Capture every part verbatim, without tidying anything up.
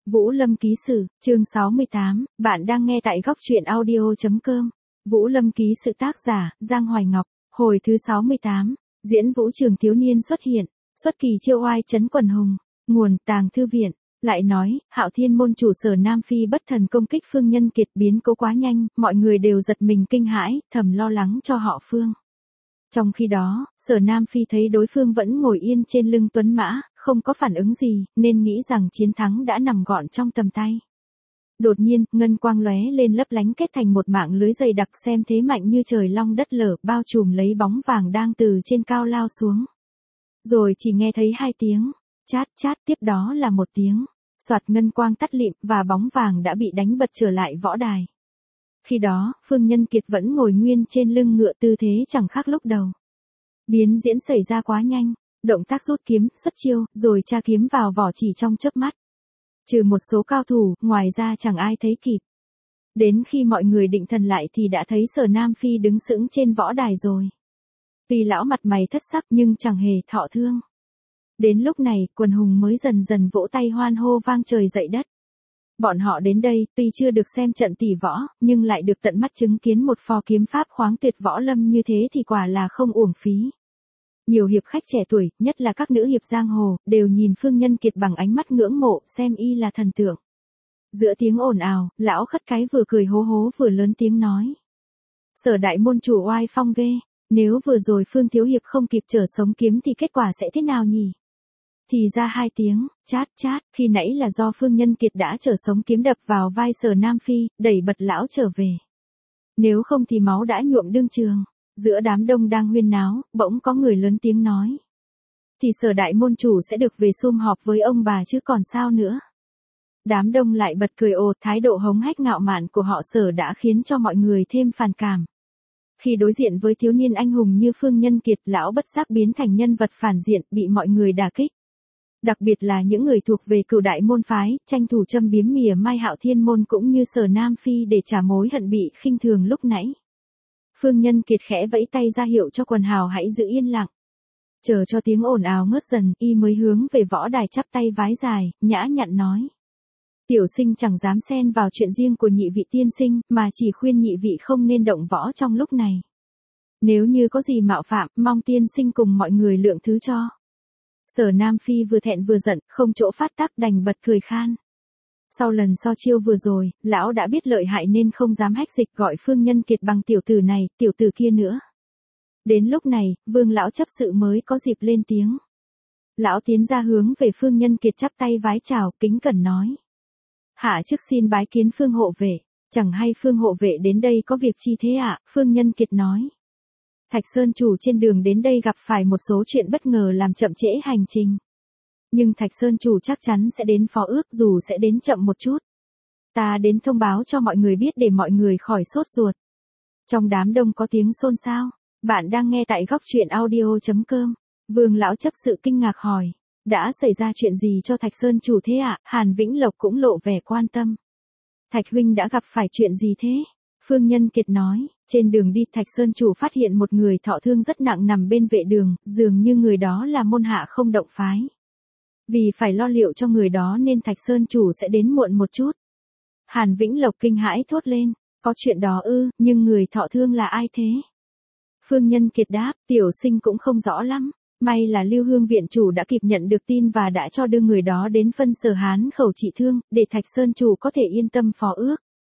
Vũ Lâm ký sự, chương sáu mươi tám, bạn đang nghe tại góc truyện audio.com. Vũ Lâm ký sự tác giả, Giang Hoài Ngọc, hồi thứ sáu mươi tám, diễn vũ trường thiếu niên xuất hiện, xuất kỳ chiêu oai trấn quần hùng, nguồn Tàng Thư Viện, lại nói, Hạo Thiên môn chủ Sở Nam Phi bất thần công kích Phương Nhân Kiệt biến cố quá nhanh, mọi người đều giật mình kinh hãi, thầm lo lắng cho họ Phương. Trong khi đó, Sở Nam Phi thấy đối phương vẫn ngồi yên trên lưng tuấn mã, không có phản ứng gì, nên nghĩ rằng chiến thắng đã nằm gọn trong tầm tay. Đột nhiên, ngân quang lóe lên lấp lánh kết thành một mạng lưới dày đặc xem thế mạnh như trời long đất lở, bao trùm lấy bóng vàng đang từ trên cao lao xuống. Rồi chỉ nghe thấy hai tiếng, chát chát, tiếp đó là một tiếng, soạt, ngân quang tắt lịm và bóng vàng đã bị đánh bật trở lại võ đài. Khi đó, Phương Nhân Kiệt vẫn ngồi nguyên trên lưng ngựa, tư thế chẳng khác lúc đầu. Biến diễn xảy ra quá nhanh, động tác rút kiếm, xuất chiêu, rồi tra kiếm vào vỏ chỉ trong chớp mắt. Trừ một số cao thủ, ngoài ra chẳng ai thấy kịp. Đến khi mọi người định thần lại thì đã thấy Sở Nam Phi đứng sững trên võ đài rồi. Vì lão mặt mày thất sắc nhưng chẳng hề thọ thương. Đến lúc này, quần hùng mới dần dần vỗ tay hoan hô vang trời dậy đất. Bọn họ đến đây, tuy chưa được xem trận tỷ võ, nhưng lại được tận mắt chứng kiến một phò kiếm pháp khoáng tuyệt võ lâm như thế thì quả là không uổng phí. Nhiều hiệp khách trẻ tuổi, nhất là các nữ hiệp giang hồ, đều nhìn Phương Nhân Kiệt bằng ánh mắt ngưỡng mộ, xem y là thần tượng. Giữa tiếng ồn ào, lão khất cái vừa cười hố hố vừa lớn tiếng nói: Sở đại môn chủ oai phong ghê, nếu vừa rồi Phương thiếu hiệp không kịp trở sống kiếm thì kết quả sẽ thế nào nhỉ? Thì ra hai tiếng, chát chát, khi nãy là do Phương Nhân Kiệt đã trở sống kiếm đập vào vai Sở Nam Phi, đẩy bật lão trở về. Nếu không thì máu đã nhuộm đương trường. Giữa đám đông đang huyên náo, bỗng có người lớn tiếng nói: Thì Sở đại môn chủ sẽ được về sum họp với ông bà chứ còn sao nữa. Đám đông lại bật cười ồ, thái độ hống hách ngạo mạn của họ Sở đã khiến cho mọi người thêm phản cảm. Khi đối diện với thiếu niên anh hùng như Phương Nhân Kiệt, lão bất giác biến thành nhân vật phản diện, bị mọi người đả kích. Đặc biệt là những người thuộc về Cửu đại môn phái, tranh thủ châm biếm mỉa mai Hạo Thiên môn cũng như Sở Nam Phi để trả mối hận bị khinh thường lúc nãy. Phương Nhân Kiệt khẽ vẫy tay ra hiệu cho quần hào hãy giữ yên lặng. Chờ cho tiếng ồn ào ngớt dần, y mới hướng về võ đài chắp tay vái dài, nhã nhặn nói: Tiểu sinh chẳng dám xen vào chuyện riêng của nhị vị tiên sinh, mà chỉ khuyên nhị vị không nên động võ trong lúc này. Nếu như có gì mạo phạm, mong tiên sinh cùng mọi người lượng thứ cho. Sở Nam Phi vừa thẹn vừa giận, không chỗ phát tác đành bật cười khan. Sau lần so chiêu vừa rồi, lão đã biết lợi hại nên không dám hách dịch gọi Phương Nhân Kiệt bằng tiểu tử này, tiểu tử kia nữa. Đến lúc này, Vương lão chấp sự mới có dịp lên tiếng. Lão tiến ra hướng về Phương Nhân Kiệt chắp tay vái chào, kính cẩn nói: Hạ chức xin bái kiến Phương hộ vệ, chẳng hay Phương hộ vệ đến đây có việc chi thế ạ? Phương Nhân Kiệt nói: Thạch Sơn chủ trên đường đến đây gặp phải một số chuyện bất ngờ làm chậm trễ hành trình. Nhưng Thạch Sơn chủ chắc chắn sẽ đến phó ước dù sẽ đến chậm một chút. Ta đến thông báo cho mọi người biết để mọi người khỏi sốt ruột. Trong đám đông có tiếng xôn xao. Bạn đang nghe tại góc truyện audio.com. Vương lão chấp sự kinh ngạc hỏi: Đã xảy ra chuyện gì cho Thạch Sơn chủ thế ạ? Hàn Vĩnh Lộc cũng lộ vẻ quan tâm. Thạch huynh đã gặp phải chuyện gì thế? Phương Nhân Kiệt nói: Trên đường đi Thạch Sơn chủ phát hiện một người thọ thương rất nặng nằm bên vệ đường, dường như người đó là môn hạ không động phái. Vì phải lo liệu cho người đó nên Thạch Sơn chủ sẽ đến muộn một chút. Hàn Vĩnh Lộc kinh hãi thốt lên: Có chuyện đó ư, nhưng người thọ thương là ai thế? Phương Nhân Kiệt đáp: Tiểu sinh cũng không rõ lắm. May là Lưu Hương viện chủ đã kịp nhận được tin và đã cho đưa người đó đến phân Sở Hán khẩu trị thương, để Thạch Sơn chủ có thể yên tâm phó ước.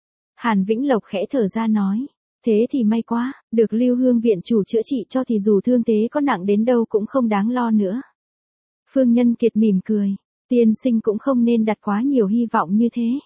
Hàn Vĩnh Lộc khẽ thở ra nói: Thế thì may quá, được Lưu Hương viện chủ chữa trị cho thì dù thương thế có nặng đến đâu cũng không đáng lo nữa. Phương Nhân Kiệt mỉm cười: Tiên sinh cũng không nên đặt quá nhiều hy vọng như thế.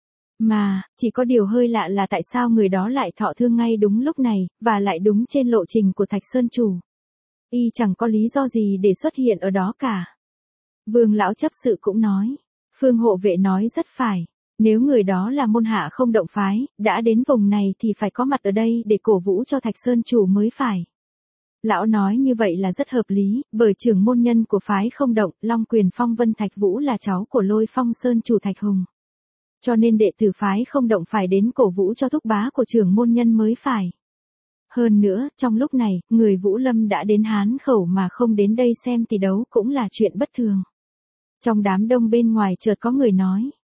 Mà, chỉ có điều hơi lạ là tại sao người đó lại thọ thương ngay đúng lúc này, và lại đúng trên lộ trình của Thạch Sơn chủ. Y chẳng có lý do gì để xuất hiện ở đó cả. Vương lão chấp sự cũng nói: Phương hộ vệ nói rất phải. Nếu người đó là môn hạ không động phái, đã đến vùng này thì phải có mặt ở đây để cổ vũ cho Thạch Sơn chủ mới phải. Lão nói như vậy là rất hợp lý, bởi trưởng môn nhân của phái không động, Long Quyền Phong Vân Thạch Vũ là cháu của Lôi Phong Sơn chủ Thạch Hùng. Cho nên đệ tử phái không động phải đến cổ vũ cho thúc bá của trưởng môn nhân mới phải. Hơn nữa, trong lúc này, người Vũ Lâm đã đến Hán khẩu mà không đến đây xem tỷ đấu cũng là chuyện bất thường. Trong đám đông bên ngoài chợt có người nói: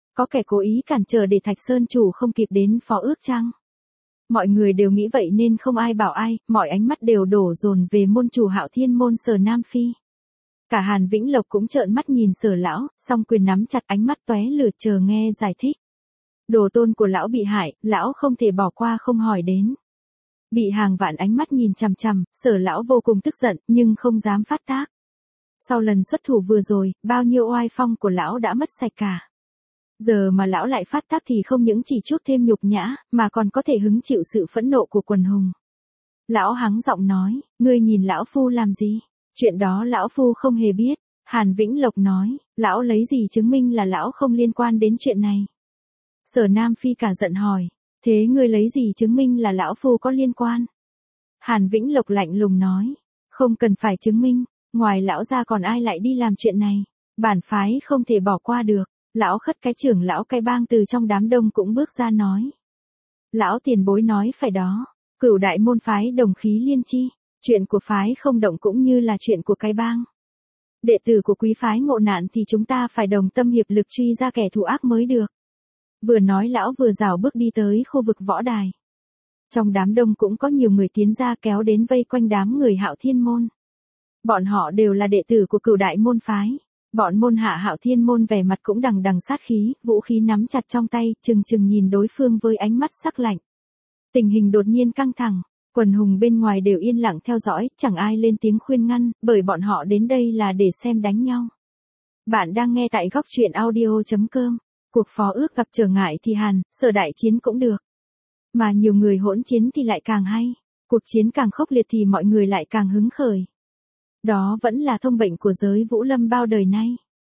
Có kẻ cố ý cản trở để Thạch Sơn chủ không kịp đến phó ước chăng? Mọi người đều nghĩ vậy nên không ai bảo ai, mọi ánh mắt đều đổ dồn về môn chủ Hạo Thiên môn Sở Nam Phi. Cả Hàn Vĩnh Lộc cũng trợn mắt nhìn Sở lão, song quyền nắm chặt, ánh mắt tóe lửa chờ nghe giải thích. Đồ tôn của lão bị hại, lão không thể bỏ qua không hỏi đến. Bị hàng vạn ánh mắt nhìn chằm chằm, Sở lão vô cùng tức giận nhưng không dám phát tác. Sau lần xuất thủ vừa rồi, bao nhiêu oai phong của lão đã mất sạch cả. Giờ mà lão lại phát tác thì không những chỉ chuốc thêm nhục nhã, mà còn có thể hứng chịu sự phẫn nộ của quần hùng. Lão hắng giọng nói, ngươi nhìn lão phu làm gì? Chuyện đó lão phu không hề biết. Hàn Vĩnh Lộc nói, lão lấy gì chứng minh là lão không liên quan đến chuyện này? Sở Nam Phi cả giận hỏi, thế ngươi lấy gì chứng minh là lão phu có liên quan? Hàn Vĩnh Lộc lạnh lùng nói, không cần phải chứng minh, ngoài lão ra còn ai lại đi làm chuyện này? Bản phái không thể bỏ qua được. Lão Khất cái trưởng lão cái bang từ trong đám đông cũng bước ra nói. Lão tiền bối nói phải đó, Cửu đại môn phái đồng khí liên chi, chuyện của phái không động cũng như là chuyện của cái bang. Đệ tử của quý phái ngộ nạn thì chúng ta phải đồng tâm hiệp lực truy ra kẻ thù ác mới được. Vừa nói lão vừa rảo bước đi tới khu vực võ đài. Trong đám đông cũng có nhiều người tiến ra kéo đến vây quanh đám người Hạo Thiên môn. Bọn họ đều là đệ tử của Cửu đại môn phái. Bọn môn hạ Hạo Thiên môn vẻ mặt cũng đằng đằng sát khí, vũ khí nắm chặt trong tay, chừng chừng nhìn đối phương với ánh mắt sắc lạnh. Tình hình đột nhiên căng thẳng, quần hùng bên ngoài đều yên lặng theo dõi, chẳng ai lên tiếng khuyên ngăn, bởi bọn họ đến đây là để xem đánh nhau. Bạn đang nghe tại góc truyện audio chấm com. Cuộc phó ước gặp trở ngại thì hàn, Sở đại chiến cũng được. Mà nhiều người hỗn chiến thì lại càng hay, cuộc chiến càng khốc liệt thì mọi người lại càng hứng khởi. Đó vẫn là thông bệnh của giới Vũ Lâm bao đời nay.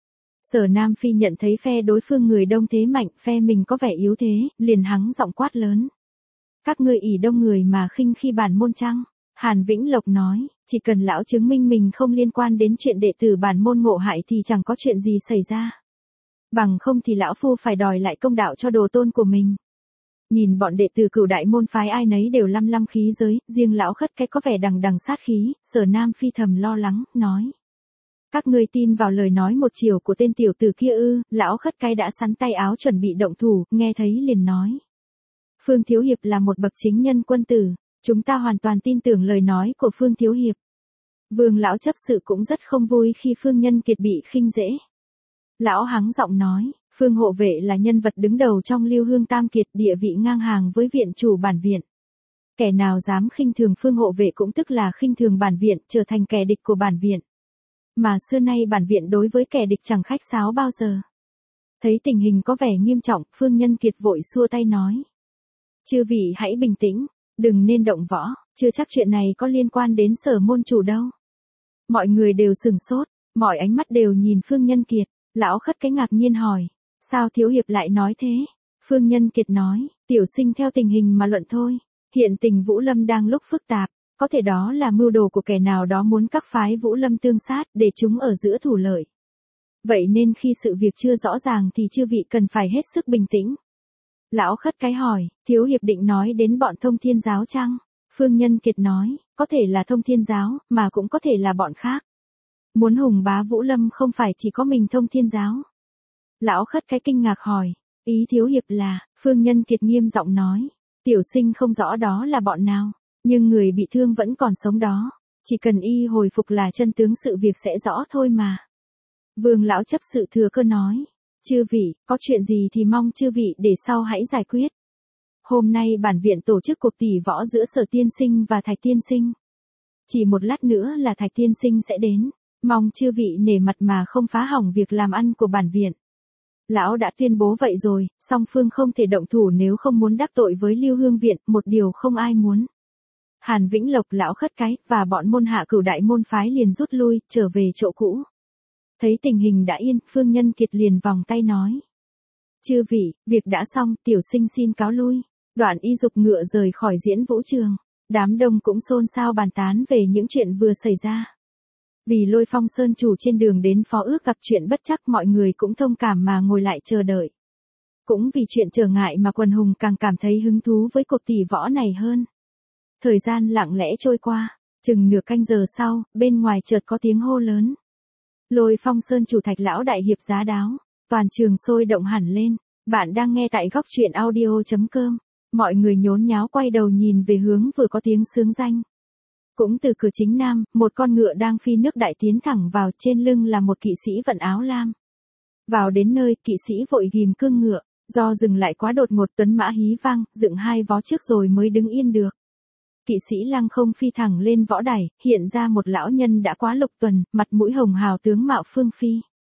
Sở Nam Phi nhận thấy phe đối phương người đông thế mạnh, phe mình có vẻ yếu thế, liền hắng giọng quát lớn. Các ngươi ỷ đông người mà khinh khi bản môn chăng? Hàn Vĩnh Lộc nói, chỉ cần lão chứng minh mình không liên quan đến chuyện đệ tử bản môn ngộ hại thì chẳng có chuyện gì xảy ra. Bằng không thì lão phu phải đòi lại công đạo cho đồ tôn của mình. Nhìn bọn đệ tử Cửu đại môn phái ai nấy đều lăm lăm khí giới, riêng lão Khất cái có vẻ đằng đằng sát khí, Sở Nam Phi thầm lo lắng, nói. Các ngươi tin vào lời nói một chiều của tên tiểu tử kia ư? Lão Khất cái đã sắn tay áo chuẩn bị động thủ, nghe thấy liền nói. Phương Thiếu Hiệp là một bậc chính nhân quân tử, chúng ta hoàn toàn tin tưởng lời nói của Phương Thiếu Hiệp. Vương lão chấp sự cũng rất không vui khi Phương Nhân Kiệt bị khinh dễ. Lão hắng giọng nói, Phương hộ vệ là nhân vật đứng đầu trong Lưu Hương Tam Kiệt, địa vị ngang hàng với viện chủ bản viện. Kẻ nào dám khinh thường Phương hộ vệ cũng tức là khinh thường bản viện, trở thành kẻ địch của bản viện. Mà xưa nay bản viện đối với kẻ địch chẳng khách sáo bao giờ. Thấy tình hình có vẻ nghiêm trọng, Phương Nhân Kiệt vội xua tay nói. Chư vị hãy bình tĩnh, đừng nên động võ, chưa chắc chuyện này có liên quan đến Sở môn chủ đâu. Mọi người đều sừng sốt, mọi ánh mắt đều nhìn Phương Nhân Kiệt. Lão Khất cái ngạc nhiên hỏi, sao Thiếu Hiệp lại nói thế? Phương Nhân Kiệt nói, tiểu sinh theo tình hình mà luận thôi, hiện tình Vũ Lâm đang lúc phức tạp, có thể đó là mưu đồ của kẻ nào đó muốn các phái Vũ Lâm tương sát để chúng ở giữa thủ lợi. Vậy nên khi sự việc chưa rõ ràng thì chư vị cần phải hết sức bình tĩnh. Lão Khất cái hỏi, Thiếu Hiệp định nói đến bọn Thông Thiên giáo chăng? Phương Nhân Kiệt nói, có thể là Thông Thiên giáo, mà cũng có thể là bọn khác. Muốn hùng bá Vũ Lâm không phải chỉ có mình Thông Thiên giáo. Lão Khất cái kinh ngạc hỏi, ý Thiếu Hiệp là, Phương Nhân Kiệt nghiêm giọng nói, tiểu sinh không rõ đó là bọn nào, nhưng người bị thương vẫn còn sống đó, chỉ cần y hồi phục là chân tướng sự việc sẽ rõ thôi mà. Vương lão chấp sự thừa cơ nói, chư vị, có chuyện gì thì mong chư vị để sau hãy giải quyết. Hôm nay bản viện tổ chức cuộc tỷ võ giữa Sở tiên sinh và Thạch tiên sinh. Chỉ một lát nữa là Thạch tiên sinh sẽ đến. Mong chư vị nể mặt mà không phá hỏng việc làm ăn của bản viện. Lão đã tuyên bố vậy rồi, song phương không thể động thủ nếu không muốn đắc tội với Lưu Hương viện, một điều không ai muốn. Hàn Vĩnh Lộc, Lão Khất cái và bọn môn hạ Cửu đại môn phái liền rút lui, trở về chỗ cũ. Thấy tình hình đã yên, Phương Nhân Kiệt liền vòng tay nói. Chư vị, việc đã xong, tiểu sinh xin cáo lui. Đoạn y dục ngựa rời khỏi diễn vũ trường. Đám đông cũng xôn xao bàn tán về những chuyện vừa xảy ra. Vì Lôi Phong Sơn chủ trên đường đến phó ước gặp chuyện bất trắc, mọi người cũng thông cảm mà ngồi lại chờ đợi. Cũng vì chuyện trở ngại mà quần hùng càng cảm thấy hứng thú với cuộc tỷ võ này hơn. Thời gian lặng lẽ trôi qua, chừng nửa canh giờ sau, bên ngoài chợt có tiếng hô lớn. Lôi Phong Sơn chủ Thạch lão đại hiệp giá đáo, toàn trường sôi động hẳn lên. Bạn đang nghe tại góc truyện audio chấm com. Mọi người nhốn nháo quay đầu nhìn về hướng vừa có tiếng xướng danh. Cũng từ cửa chính nam, một con ngựa đang phi nước đại tiến thẳng vào, trên lưng là một kỵ sĩ vận áo lam. Vào đến nơi, kỵ sĩ vội ghim cương ngựa, do dừng lại quá đột ngột tuấn mã hí vang, dựng hai vó trước rồi mới đứng yên được. Kỵ sĩ lăng không phi thẳng lên võ đài, hiện ra một lão nhân đã quá lục tuần, mặt mũi hồng hào tướng mạo phương phi.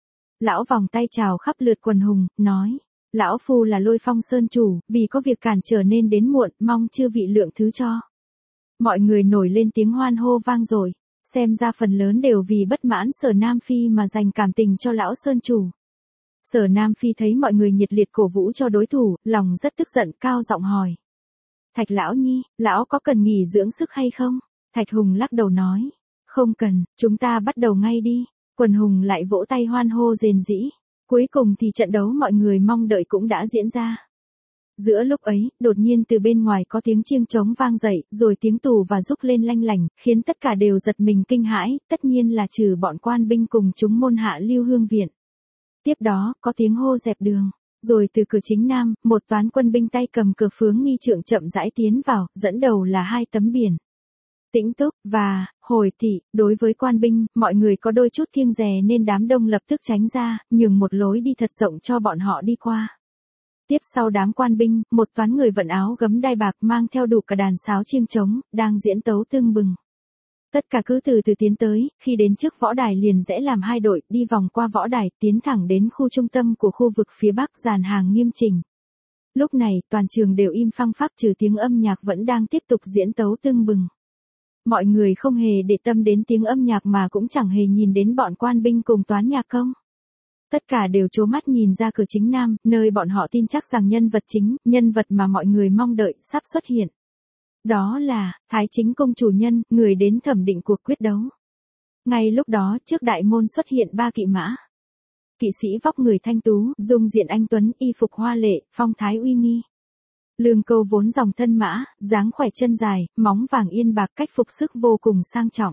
Lão vòng tay chào khắp lượt quần hùng, nói, lão phu là Lôi Phong Sơn chủ, vì có việc cản trở nên đến muộn, mong chư vị lượng thứ cho. Mọi người nổi lên tiếng hoan hô vang dội, xem ra phần lớn đều vì bất mãn Sở Nam Phi mà dành cảm tình cho lão Sơn chủ. Sở Nam Phi thấy mọi người nhiệt liệt cổ vũ cho đối thủ, lòng rất tức giận, cao giọng hỏi. Thạch lão nhi, lão có cần nghỉ dưỡng sức hay không? Thạch Hùng lắc đầu nói, không cần, chúng ta bắt đầu ngay đi. Quần hùng lại vỗ tay hoan hô rền rĩ. Cuối cùng thì trận đấu mọi người mong đợi cũng đã diễn ra. Giữa lúc ấy, đột nhiên từ bên ngoài có tiếng chiêng trống vang dậy, rồi tiếng tù và rúc lên lanh lảnh, khiến tất cả đều giật mình kinh hãi, tất nhiên là trừ bọn quan binh cùng chúng môn hạ Lưu Hương viện. Tiếp đó, có tiếng hô dẹp đường. Rồi từ cửa chính nam, một toán quân binh tay cầm cờ phướng nghi trượng chậm rãi tiến vào, dẫn đầu là hai tấm biển. Tĩnh Túc và Hồi Thị. Đối với quan binh, mọi người có đôi chút kiêng dè nên đám đông lập tức tránh ra, nhường một lối đi thật rộng cho bọn họ đi qua. Tiếp sau đám quan binh, một toán người vận áo gấm đai bạc mang theo đủ cả đàn sáo chiêng trống, đang diễn tấu tưng bừng. Tất cả cứ từ từ tiến tới, khi đến trước võ đài liền rẽ làm hai đội, đi vòng qua võ đài, tiến thẳng đến khu trung tâm của khu vực phía bắc, dàn hàng nghiêm chỉnh. Lúc này, toàn trường đều im phăng phắc, trừ tiếng âm nhạc vẫn đang tiếp tục diễn tấu tưng bừng. Mọi người không hề để tâm đến tiếng âm nhạc mà cũng chẳng hề nhìn đến bọn quan binh cùng toán nhạc công. Tất cả đều trố mắt nhìn ra cửa chính nam, nơi bọn họ tin chắc rằng nhân vật chính, nhân vật mà mọi người mong đợi, sắp xuất hiện. Đó là, Thái Chính Công chủ nhân, người đến thẩm định cuộc quyết đấu. Ngay lúc đó, trước đại môn xuất hiện ba kỵ mã. Kỵ sĩ vóc người thanh tú, dung diện anh tuấn, y phục hoa lệ, phong thái uy nghi. Lương Câu vốn dòng thân mã, dáng khỏe chân dài, móng vàng yên bạc, cách phục sức vô cùng sang trọng.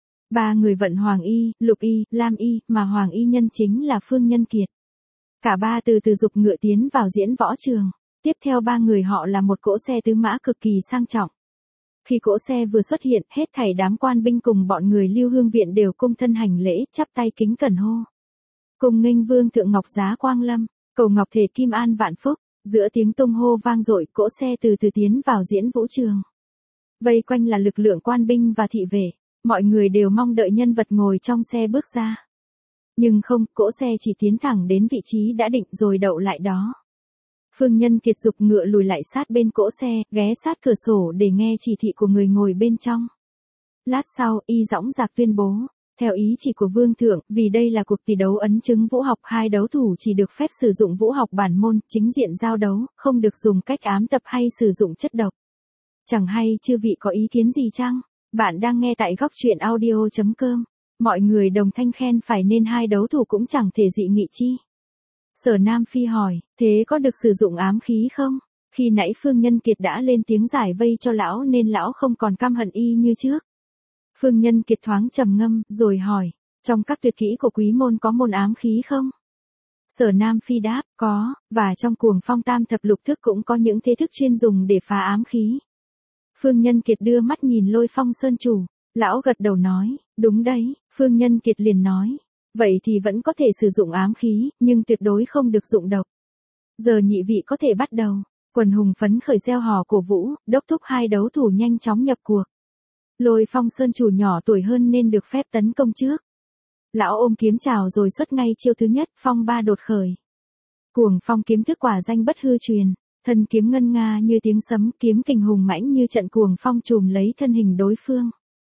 Ba người vận hoàng y, lục y, lam y, mà hoàng y nhân chính là Phương Nhân Kiệt. Cả ba từ từ dục ngựa tiến vào diễn võ trường. Tiếp theo ba người họ là một cỗ xe tứ mã cực kỳ sang trọng. Khi cỗ xe vừa xuất hiện, hết thảy đám quan binh cùng bọn người Lưu Hương viện đều cung thân hành lễ, chắp tay kính cẩn hô. Cùng nghênh vương thượng ngọc giá quang lâm, cầu ngọc thể kim an vạn phúc. Giữa tiếng tung hô vang dội, cỗ xe từ từ tiến vào diễn vũ trường. Vây quanh là lực lượng quan binh và thị vệ, mọi người đều mong đợi nhân vật ngồi trong xe bước ra. Nhưng không, cỗ xe chỉ tiến thẳng đến vị trí đã định rồi đậu lại đó. Phương Nhân Kiệt giục ngựa lùi lại sát bên cỗ xe, ghé sát cửa sổ để nghe chỉ thị của người ngồi bên trong. Lát sau, y dõng dạc tuyên bố, theo ý chỉ của vương thượng, vì đây là cuộc tỷ đấu ấn chứng vũ học, hai đấu thủ chỉ được phép sử dụng vũ học bản môn, chính diện giao đấu, không được dùng cách ám tập hay sử dụng chất độc. Chẳng hay chư vị có ý kiến gì chăng? Bạn đang nghe tại góc truyện audio chấm com. Mọi người đồng thanh khen phải nên hai đấu thủ cũng chẳng thể dị nghị chi. Sở Nam Phi hỏi, thế có được sử dụng ám khí không? Khi nãy Phương Nhân Kiệt đã lên tiếng giải vây cho lão nên lão không còn căm hận y như trước. Phương Nhân Kiệt thoáng trầm ngâm, rồi hỏi, trong các tuyệt kỹ của quý môn có môn ám khí không? Sở Nam Phi đáp, có, và trong Cuồng Phong Tam Thập Lục Thức cũng có những thế thức chuyên dùng để phá ám khí. Phương Nhân Kiệt đưa mắt nhìn Lôi Phong Sơn chủ, lão gật đầu nói, đúng đấy. Phương Nhân Kiệt liền nói, vậy thì vẫn có thể sử dụng ám khí, nhưng tuyệt đối không được dụng độc. Giờ nhị vị có thể bắt đầu. Quần hùng phấn khởi reo hò cổ vũ, đốc thúc hai đấu thủ nhanh chóng nhập cuộc. Lôi Phong Sơn chủ nhỏ tuổi hơn nên được phép tấn công trước. Lão ôm kiếm chào rồi xuất ngay chiêu thứ nhất, phong ba đột khởi. Cuồng phong kiếm thức quả danh bất hư truyền, thân kiếm ngân nga như tiếng sấm, kiếm kình hùng mãnh như trận cuồng phong trùm lấy thân hình đối phương.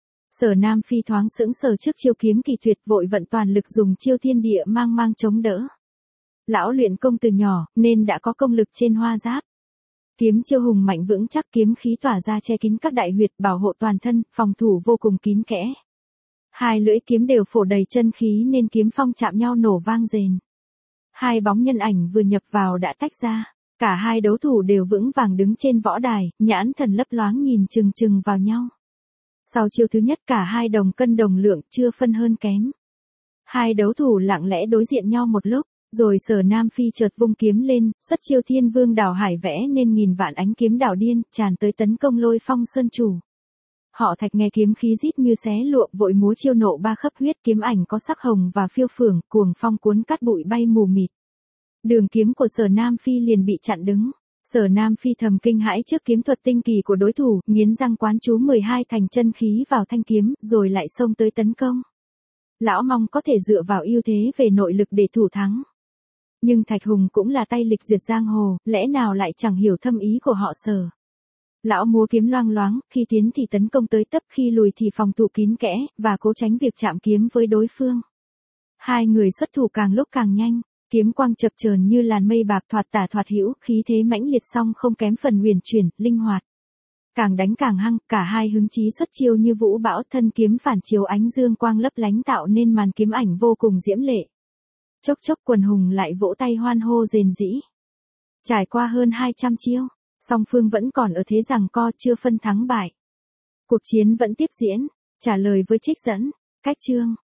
Sở Nam Phi thoáng sững sờ trước chiêu kiếm kỳ tuyệt, vội vận toàn lực dùng chiêu thiên địa mang mang chống đỡ. Lão luyện công từ nhỏ, nên đã có công lực trên hoa giáp. Kiếm chiêu hùng mạnh vững chắc, kiếm khí tỏa ra che kín các đại huyệt, bảo hộ toàn thân, phòng thủ vô cùng kín kẽ. Hai lưỡi kiếm đều phổ đầy chân khí nên kiếm phong chạm nhau nổ vang rền. Hai bóng nhân ảnh vừa nhập vào đã tách ra. Cả hai đấu thủ đều vững vàng đứng trên võ đài, nhãn thần lấp loáng nhìn chừng chừng vào nhau. Sau chiêu thứ nhất cả hai đồng cân đồng lượng, chưa phân hơn kém. Hai đấu thủ lặng lẽ đối diện nhau một lúc, Rồi Sở Nam Phi chợt vung kiếm lên, xuất chiêu Thiên Vương đảo hải vẽ nên nghìn vạn ánh kiếm đảo điên, tràn tới tấn công Lôi Phong Sơn chủ. Họ Thạch nghe kiếm khí rít như xé lụa, vội múa chiêu nộ ba khắp huyết, kiếm ảnh có sắc hồng và phiêu phưởng, cuồng phong cuốn cát bụi bay mù mịt. Đường kiếm của Sở Nam Phi liền bị chặn đứng. Sở Nam Phi thầm kinh hãi trước kiếm thuật tinh kỳ của đối thủ, nghiến răng quán chú mười hai thành chân khí vào thanh kiếm, rồi lại xông tới tấn công. Lão mong có thể dựa vào ưu thế về nội lực để thủ thắng. Nhưng Thạch Hùng cũng là tay lịch duyệt giang hồ, lẽ nào lại chẳng hiểu thâm ý của họ Sở. Lão múa kiếm loang loáng, khi tiến thì tấn công tới tấp, khi lùi thì phòng thủ kín kẽ, và cố tránh việc chạm kiếm với đối phương. Hai người xuất thủ càng lúc càng nhanh, kiếm quang chập chờn như làn mây bạc, thoạt tả thoạt hữu, khí thế mãnh liệt song không kém phần huyền chuyển, linh hoạt. Càng đánh càng hăng, cả hai hứng chí xuất chiêu như vũ bão, thân kiếm phản chiếu ánh dương quang lấp lánh tạo nên màn kiếm ảnh vô cùng diễm lệ. Chốc chốc quần hùng lại vỗ tay hoan hô rền rĩ. Trải qua hơn hai trăm chiêu, song phương vẫn còn ở thế giằng co, chưa phân thắng bại. Cuộc chiến vẫn tiếp diễn. Trả lời với trích dẫn. Cách chương